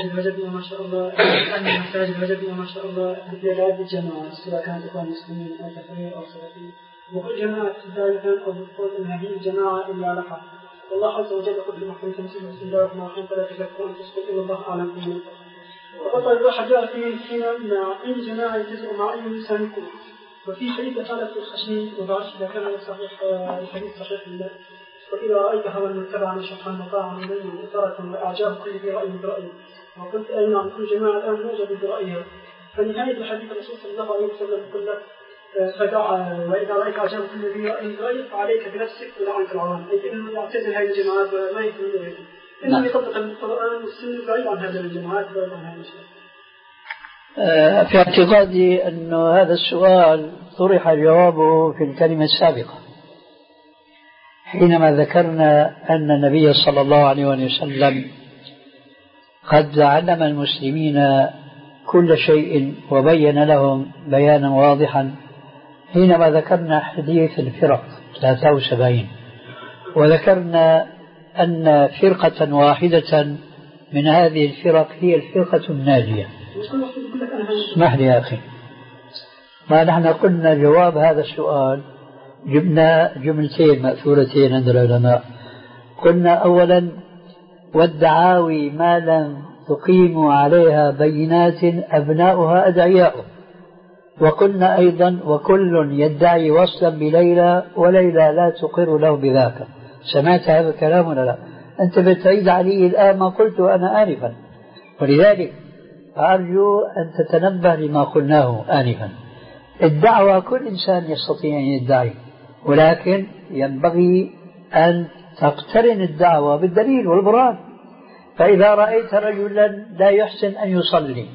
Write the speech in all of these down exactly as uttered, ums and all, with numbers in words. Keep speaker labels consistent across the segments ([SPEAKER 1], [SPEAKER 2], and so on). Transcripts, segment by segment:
[SPEAKER 1] وجدنا ما شاء الله أن المساجد وجدنا ما شاء الله بإعداد الجماعة سواء كانت إخوان مسلمين أو تحرير أو سلفيين وكل جماعة ذلك أو بالقول أن هذه الجماعة إلا لها والله عز وجل يقول في محكمة تنزيل بسم الله الرحمن الرحيم فلا تزكوا أنفسكم إلا الله أعلم بمن وقال الواحد جاء فيه حين مع أي جماعة يجزء مع أي إنسان يكون وفي حديث قال في الخشني وضعش إذا كان صحيح الحديث صحيح الله وإذا رأيت هوى من تبع شيخا مطاعا من إثارة وأعجاب كل ذي رأي برأيه وقلت أي نعم كل جماعة الآن موجد برأيها فنهاية الحديث الرسول صلى الله عليه وسلم يقول لك فدع وإذا رأيت أعجاب كل ذي رأي برأيه فعليك بنفسك ودع عنك العوام أي أنه يعتزل هذه الجماعات وما يكون إليه إنه يطبق القرآن والسنة بعيد عن هذه الجماعات وبعيد عن هذه الشيء.
[SPEAKER 2] في اعتقادي أن هذا السؤال طرح جوابه في الكلمة السابقة حينما ذكرنا أن النبي صلى الله عليه وسلم قد علم المسلمين كل شيء وبين لهم بيانا واضحا حينما ذكرنا حديث الفرق ثلاثة وسبعين وذكرنا أن فرقة واحدة من هذه الفرق هي الفرقة الناجية. اسمح لي يا أخي، ما نحن قلنا جواب هذا السؤال جبنا جملتين مأثورتين عند العلماء. قلنا أولا والدعاوي ما لم تقيم عليها بينات أبناؤها أدعياء. وقلنا أيضا وكل يدعي وصلا بليلى وليلى لا تقر له بذاك. سمعت هذا الكلام ولا لا؟ أنت بتعيد علي الآن ما قلت أنا آنفا، ولذلك أرجو أن تتنبه لما قلناه آنفا. الدعوة كل إنسان يستطيع أن يدعي، ولكن ينبغي أن تقترن الدعوة بالدليل والبرهان. فإذا رأيت رجلا لا يحسن أن يصلي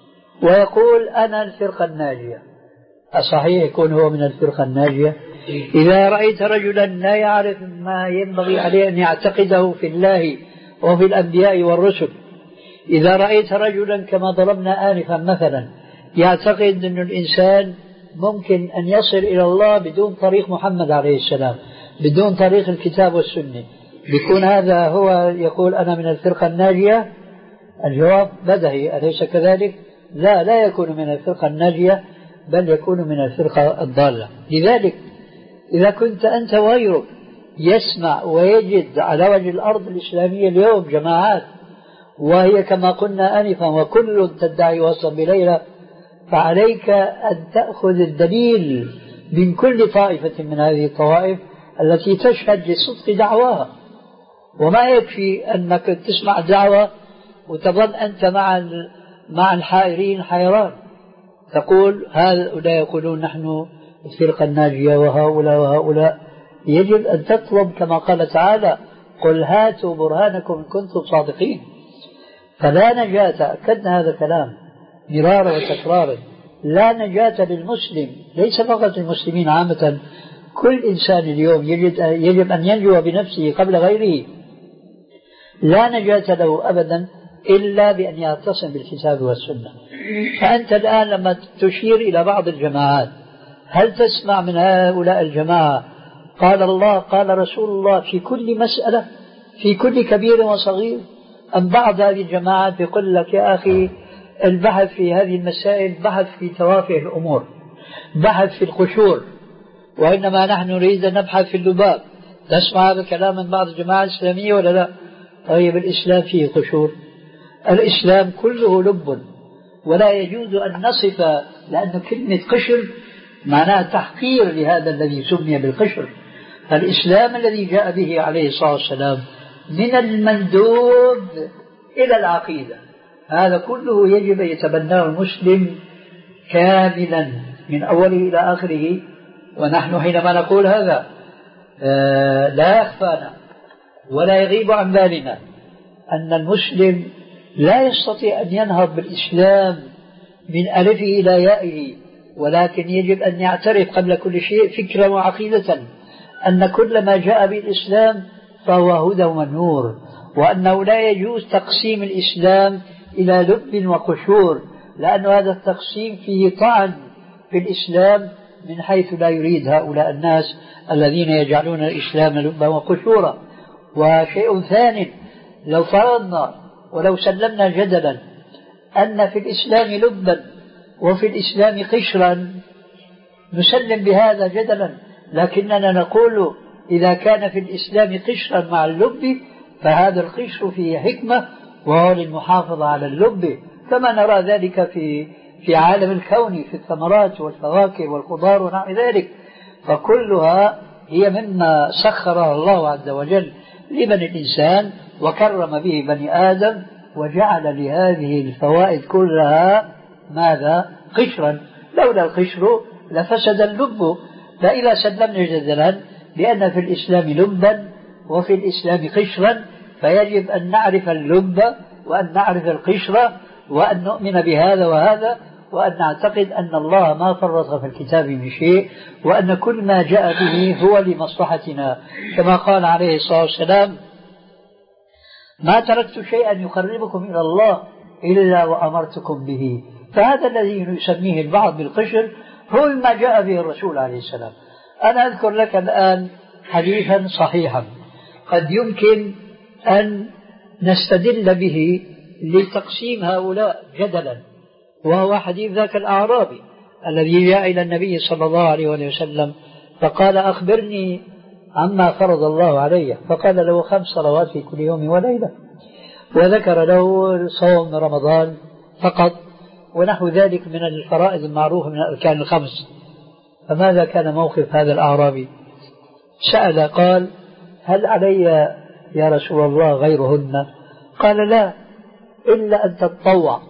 [SPEAKER 2] ويقول أنا الفرقة الناجية، أصحيح يكون هو من الفرقة الناجية؟ إذا رأيت رجلا لا يعرف ما ينبغي عليه أن يعتقده في الله وفي الأنبياء والرسل، إذا رأيت رجلا كما ضربنا آنفا مثلا يعتقد أن الإنسان ممكن أن يصل إلى الله بدون طريق محمد عليه السلام، بدون طريق الكتاب والسنة، بيكون هذا هو يقول أنا من الفرقة الناجية؟ الجواب بدهي، أليس كذلك؟ لا، لا يكون من الفرقة الناجية، بل يكون من الفرقة الضالة. لذلك إذا كنت أنت وغيرك يسمع ويجد على وجه الأرض الإسلامية اليوم جماعات وهي كما قلنا آنفا وكل تدعي وصلا بليلى، فعليك أن تأخذ الدليل من كل طائفة من هذه الطوائف التي تشهد لصدق دعواها. وما يكفي أنك تسمع دعوة وتظن أنت مع مع الحائرين حيران، تقول هؤلاء يقولون نحن الفرقة الناجية وهؤلاء وهؤلاء. يجب أن تطلب كما قال تعالى قل هاتوا برهانكم إن كنتم صادقين. فلا نجاة، أكدنا هذا الكلام مرارا وتكرارا، لا نجاة للمسلم، ليس فقط المسلمين عامة، كل إنسان اليوم يجب, يجب أن ينجو بنفسه قبل غيره. لا نجاة له أبدا إلا بأن يعتصم بالكتاب والسنة. فأنت الآن لما تشير إلى بعض الجماعات هل تسمع من هؤلاء الجماعة قال الله قال رسول الله في كل مسألة في كل كبير وصغير؟ أم بعض هذه الجماعات يقول لك يا أخي البحث في هذه المسائل بحث في توافه الأمور، بحث في القشور، وإنما نحن نريد أن نبحث في اللباب. تسمع هذا الكلام من بعض الجماعات الإسلامية ولا لا؟ طيب الإسلام فيه قشور؟ الإسلام كله لب، ولا يجوز أن نصف، لأن كلمة قشر معناها تحقير لهذا الذي سمي بالقشر. فالإسلام الذي جاء به عليه الصلاة والسلام من المندوب إلى العقيدة، هذا كله يجب أن يتبناه المسلم كاملا من أوله إلى آخره. ونحن حينما نقول هذا لا يخفانا ولا يغيب عن بالنا أن المسلم لا يستطيع أن ينهض بالإسلام من ألفه إلى يائه، ولكن يجب أن يعترف قبل كل شيء فكرا وعقيدة أن كل ما جاء بالإسلام فهو هدى ونور، وأنه لا يجوز تقسيم الإسلام إلى لب وقشور، لأن هذا التقسيم فيه طعن في الإسلام من حيث لا يريد هؤلاء الناس الذين يجعلون الإسلام لبا وقشورا. وشيء ثاني، لو فرضنا ولو سلمنا جدلا أن في الإسلام لبا وفي الإسلام قشرا نسلم بهذا جدلا، لكننا نقول إذا كان في الإسلام قشرا مع اللب فهذا القشر فيه حكمة وهو للمحافظة على اللب، كما نرى ذلك في في عالم الكون في الثمرات والفواكه والخضار ونحو ذلك، فكلها هي مما سخرها الله عز وجل لبني الإنسان وكرم به بني آدم وجعل لهذه الفوائد كلها ماذا؟ قشرا. لولا القشر لفسد اللب. فإذا سلمنا جدلا لأن في الإسلام لبا وفي الإسلام قشرا فيجب أن نعرف اللب وأن نعرف القشر وأن نؤمن بهذا وهذا، وأن نعتقد أن الله ما فرط في الكتاب من شيء، وأن كل ما جاء به هو لمصلحتنا، كما قال عليه الصلاة والسلام: ما تركت شيئا يقربكم إلى الله إلا وأمرتكم به. فهذا الذي يسميه البعض بالقشر هو ما جاء به الرسول عليه السلام. أنا أذكر لك الآن حديثا صحيحا قد يمكن أن نستدل به لتقسيم هؤلاء جدلا، وهو حديث ذاك الأعرابي الذي جاء إلى النبي صلى الله عليه وسلم فقال: أخبرني عما فرض الله عليه، فقال له: خمس صلوات في كل يوم وليلة، وذكر له صوم رمضان فقط ونحو ذلك من الفرائض المعروفة من الأركان الخمس. فماذا كان موقف هذا الأعرابي؟ سأل قال: هل علي يا رسول الله غيرهن؟ قال: لا، إلا أن تتطوع.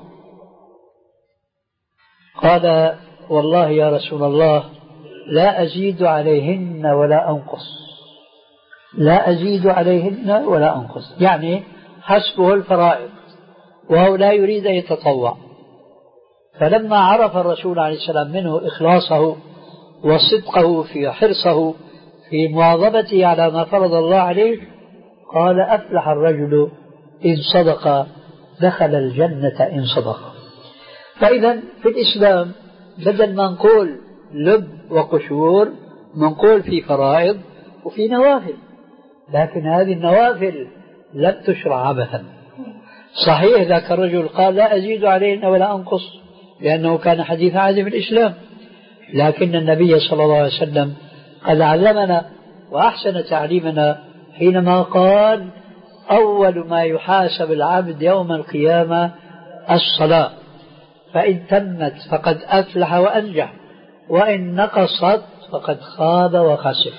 [SPEAKER 2] قال: والله يا رسول الله لا أزيد عليهن ولا أنقص، لا أزيد عليهن ولا أنقص، يعني حسبه الفرائض وهو لا يريد أن يتطوع. فلما عرف الرسول عليه السلام منه إخلاصه وصدقه في حرصه في مواظبته على ما فرض الله عليه قال: أفلح الرجل إن صدق دخل الجنة إن صدق. فإذا في الإسلام بدل ما نقول لب وقشور نقول في فرائض وفي نوافل، لكن هذه النوافل لم تشرع عبثا. صحيح ذاك الرجل قال: لا أزيد عليهن ولا أنقص، لأنه كان حديث عهد بالإسلام، لكن النبي صلى الله عليه وسلم قد علمنا وأحسن تعليمنا حينما قال: أول ما يحاسب العبد يوم القيامة الصلاة، فإن تمت فقد أفلح وأنجح، وإن نقصت فقد خاب وخسر.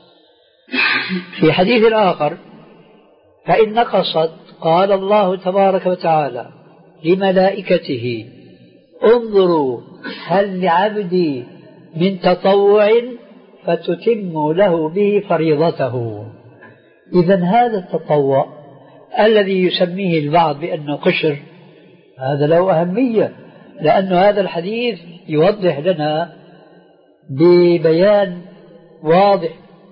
[SPEAKER 2] في حديث آخر: فإن نقصت قال الله تبارك وتعالى لملائكته: انظروا هل لعبدي من تطوع فتتم له به فريضته. إذا هذا التطوع الذي يسميه البعض بأنه قشر هذا له أهمية، لأن هذا الحديث يوضح لنا ببيان واضح،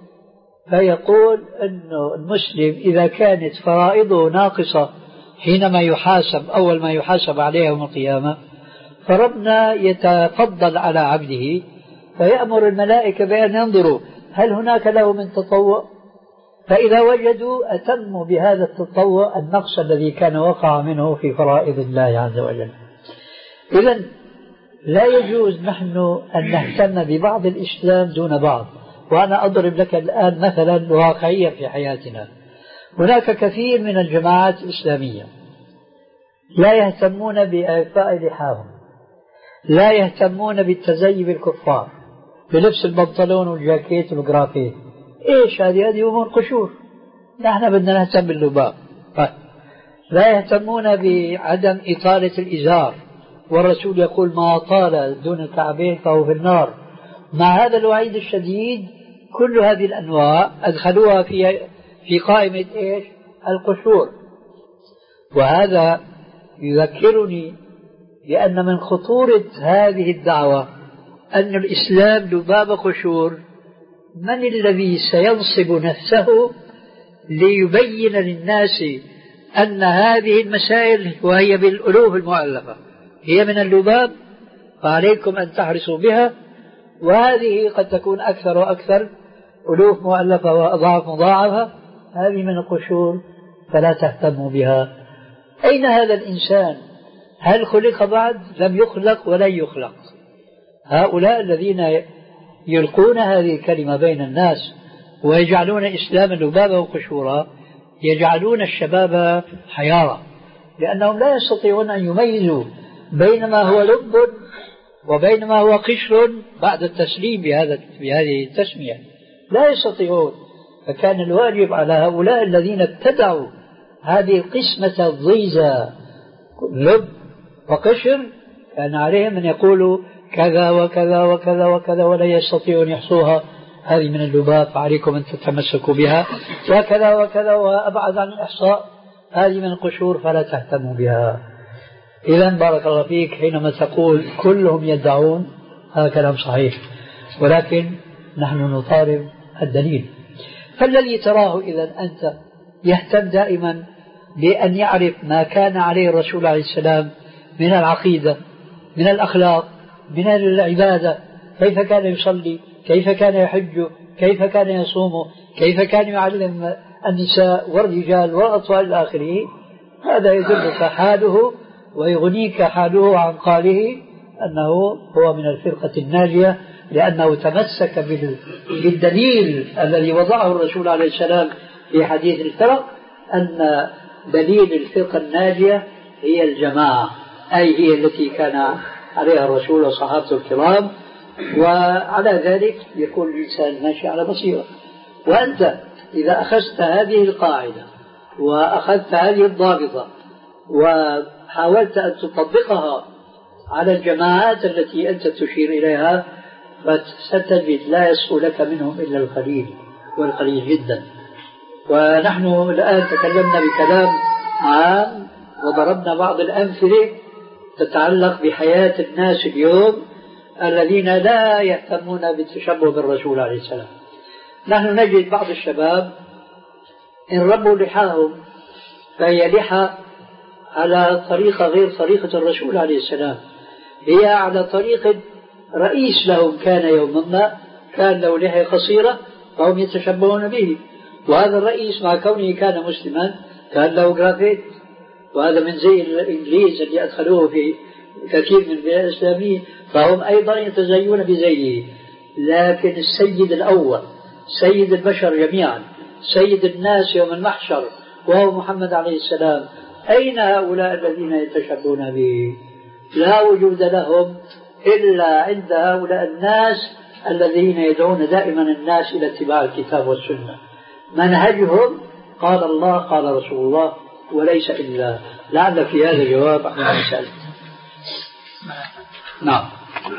[SPEAKER 2] فيقول أنه المسلم إذا كانت فرائضه ناقصة حينما يحاسب أول ما يحاسب عليه يوم القيامة، فربنا يتفضل على عبده فيأمر الملائكة بأن ينظروا هل هناك له من تطوع، فإذا وجدوا أتموا بهذا التطوع النقص الذي كان وقع منه في فرائض الله عز وجل. إذن لا يجوز نحن أن نهتم ببعض الإسلام دون بعض. وأنا أضرب لك الآن مثلا واقعيا في حياتنا. هناك كثير من الجماعات الإسلامية لا يهتمون بإعفاء لحاهم، لا يهتمون بالتزيي بالكفار بلبس البنطلون والجاكيت والجرافيت. إيش هذه؟ هذه أمور قشور. نحن بدنا نهتم باللباب. لا يهتمون بعدم إطالة الإزار، والرسول يقول: ما طال دون الكعبين فهو في النار. مع هذا الوعيد الشديد كل هذه الأنواع أدخلوها في في قائمة إيش؟ القشور. وهذا يذكرني بأن من خطورة هذه الدعوة أن الإسلام لباب قشور. من الذي سينصب نفسه ليبين للناس أن هذه المسائل وهي بالألوف المؤلفة هي من اللباب، فعليكم أن تحرصوا بها، وهذه قد تكون أكثر وأكثر ألوف مؤلفة وأضعاف مضاعفة، هذه من القشور فلا تهتموا بها. أين هذا الإنسان؟ هل خلق بعد؟ لم يخلق ولن يخلق. هؤلاء الذين يلقون هذه الكلمة بين الناس ويجعلون إسلاما لبابا وقشورا يجعلون الشباب حيارى، لأنهم لا يستطيعون أن يميزوا بين ما هو لب وبين ما هو قشر بعد التسليم بهذا بهذه التسمية، لا يستطيعون. فكان الواجب على هؤلاء الذين ابتدعوا هذه القسمة الضيزة لب وقشر، كان عليهم أن يقولوا كذا وكذا وكذا وكذا ولا يستطيعون يحصوها، هذه من اللباب فعليكم أن تتمسكوا بها، وكذا وكذا، وأبعد عن الإحصاء هذه من القشور فلا تهتموا بها. إذا بارك الله فيك حينما تقول كلهم يدعون، هذا كلام صحيح، ولكن نحن نطالب الدليل. فالذي تراه إذا أنت يهتم دائما بأن يعرف ما كان عليه الرسول عليه السلام من العقيدة، من الأخلاق، من العبادة، كيف كان يصلي، كيف كان يحج، كيف كان يصوم، كيف كان يعلم النساء والرجال والأطفال إلى آخره، هذا يدلك حاله ويغنيك حاله عن قاله أنه هو من الفرقة الناجية، لأنه تمسك بالدليل الذي وضعه الرسول عليه السلام في حديث الفرق، أن دليل الفرقة الناجية هي الجماعة، أي هي التي كان عليها الرسول وصحابته الكرام، وعلى ذلك يكون الإنسان ماشي على بصيرة. وأنت إذا أخذت هذه القاعدة وأخذت هذه الضابطة وحاولت أن تطبقها على الجماعات التي أنت تشير إليها، فستجد لا يسهو لك منهم إلا القليل، والقليل جدا. ونحن الآن تكلمنا بكلام عام وضربنا بعض الأمثلة تتعلق بحياة الناس اليوم الذين لا يهتمون بالتشبه بالرسول عليه السلام. نحن نجد بعض الشباب إن ربوا لحاهم فهي لحى على طريقة غير طريقة الرسول عليه السلام، هي على طريقة رئيس لهم كان يوما ما كان له لحية قصيرة فهم يتشبهون به، وهذا الرئيس مع كونه كان مسلما كان له جرافيت، وهذا من زي الإنجليز اللي أدخلوه في كثير من البلاد الإسلامية، فهم أيضا يتزينون بزيه. لكن السيد الأول سيد البشر جميعا، سيد الناس يوم المحشر وهو محمد عليه السلام، أين هؤلاء الذين يتشبهون به؟ لا وجود لهم إلا عند هؤلاء الناس الذين يدعون دائما الناس إلى اتباع الكتاب والسنة، منهجهم قال الله قال رسول الله وليس إلا. لعل في هذا جواب عن المسألة. نعم.